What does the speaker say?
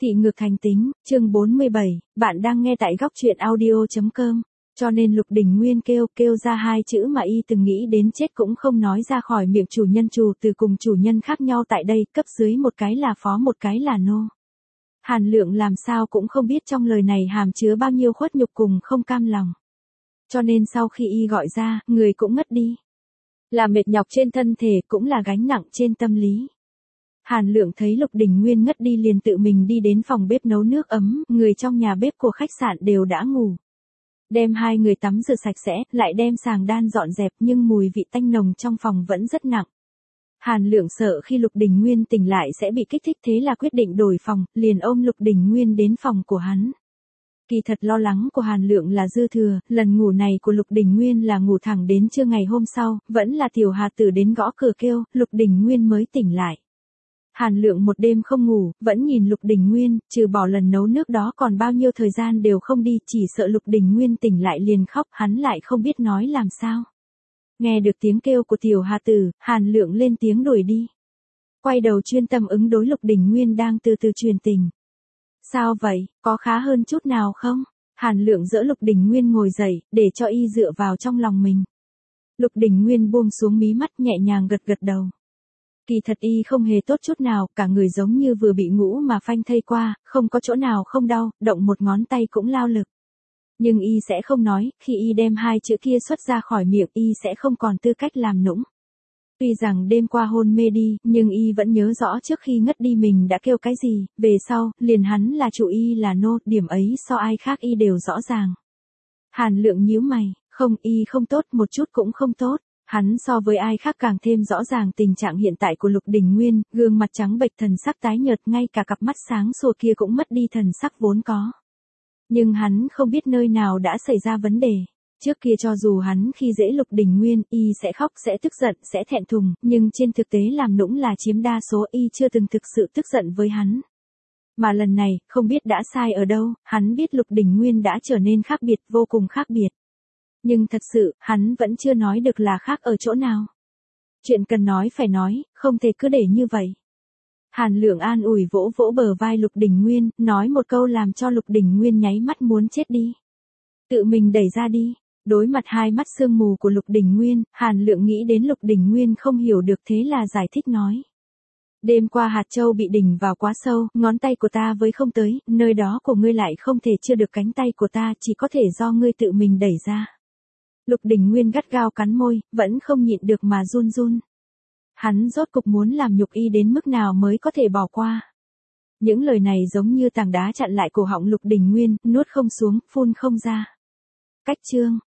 Thị ngược thành tính, chương 47, bạn đang nghe tại góc truyện audio.com. Cho nên Lục Đình Nguyên kêu ra hai chữ mà y từng nghĩ đến chết cũng không nói ra khỏi miệng chủ nhân. Chủ từ cùng chủ nhân khác nhau tại đây, cấp dưới một cái là phó một cái là nô. Hàn Lượng làm sao cũng không biết trong lời này hàm chứa bao nhiêu khuất nhục cùng không cam lòng. Cho nên sau khi y gọi ra, người cũng ngất đi. Là mệt nhọc trên thân thể cũng là gánh nặng trên tâm lý. Hàn Lượng thấy Lục Đình Nguyên ngất đi liền tự mình đi đến phòng bếp nấu nước ấm, người trong nhà bếp của khách sạn đều đã ngủ. Đem hai người tắm rửa sạch sẽ, lại đem sàng đan dọn dẹp nhưng mùi vị tanh nồng trong phòng vẫn rất nặng. Hàn Lượng sợ khi Lục Đình Nguyên tỉnh lại sẽ bị kích thích thế là quyết định đổi phòng, liền ôm Lục Đình Nguyên đến phòng của hắn. Kỳ thật lo lắng của Hàn Lượng là dư thừa, lần ngủ này của Lục Đình Nguyên là ngủ thẳng đến trưa ngày hôm sau, vẫn là Tiểu Hà Tử đến gõ cửa kêu, Lục Đình Nguyên mới tỉnh lại. Hàn Lượng một đêm không ngủ, vẫn nhìn Lục Đình Nguyên, trừ bỏ lần nấu nước đó còn bao nhiêu thời gian đều không đi, chỉ sợ Lục Đình Nguyên tỉnh lại liền khóc, hắn lại không biết nói làm sao. Nghe được tiếng kêu của Tiểu Hà Tử, Hàn Lượng lên tiếng đuổi đi. Quay đầu chuyên tâm ứng đối Lục Đình Nguyên đang từ từ truyền tình. Sao vậy, có khá hơn chút nào không? Hàn Lượng dỡ Lục Đình Nguyên ngồi dậy, để cho y dựa vào trong lòng mình. Lục Đình Nguyên buông xuống mí mắt nhẹ nhàng gật gật đầu. Kỳ thật y không hề tốt chút nào, cả người giống như vừa bị ngũ mà phanh thây qua, không có chỗ nào không đau, động một ngón tay cũng lao lực. Nhưng y sẽ không nói, khi y đem hai chữ kia xuất ra khỏi miệng y sẽ không còn tư cách làm nũng. Tuy rằng đêm qua hôn mê đi, nhưng y vẫn nhớ rõ trước khi ngất đi mình đã kêu cái gì, về sau, liền hắn là chủ y là nô, điểm ấy so ai khác y đều rõ ràng. Hàn Lượng nhíu mày, không, y không tốt, một chút cũng không tốt. Hắn so với ai khác càng thêm rõ ràng tình trạng hiện tại của Lục Đình Nguyên, gương mặt trắng bệch thần sắc tái nhợt, ngay cả cặp mắt sáng sủa kia cũng mất đi thần sắc vốn có. Nhưng hắn không biết nơi nào đã xảy ra vấn đề. Trước kia cho dù hắn khi dễ Lục Đình Nguyên, y sẽ khóc, sẽ tức giận, sẽ thẹn thùng, nhưng trên thực tế làm nũng là chiếm đa số, y chưa từng thực sự tức giận với hắn. Mà lần này, không biết đã sai ở đâu, hắn biết Lục Đình Nguyên đã trở nên khác biệt, vô cùng khác biệt. Nhưng thật sự, hắn vẫn chưa nói được là khác ở chỗ nào. Chuyện cần nói phải nói, không thể cứ để như vậy. Hàn Lượng an ủi vỗ vỗ bờ vai Lục Đình Nguyên, nói một câu làm cho Lục Đình Nguyên nháy mắt muốn chết đi. Tự mình đẩy ra đi. Đối mặt hai mắt sương mù của Lục Đình Nguyên, Hàn Lượng nghĩ đến Lục Đình Nguyên không hiểu được thế là giải thích nói. Đêm qua hạt châu bị đỉnh vào quá sâu, ngón tay của ta với không tới, nơi đó của ngươi lại không thể chưa được cánh tay của ta, chỉ có thể do ngươi tự mình đẩy ra. Lục Đình Nguyên gắt gao cắn môi, vẫn không nhịn được mà run run. Hắn rốt cục muốn làm nhục y đến mức nào mới có thể bỏ qua. Những lời này giống như tảng đá chặn lại cổ họng Lục Đình Nguyên, nuốt không xuống, phun không ra. Cách chương,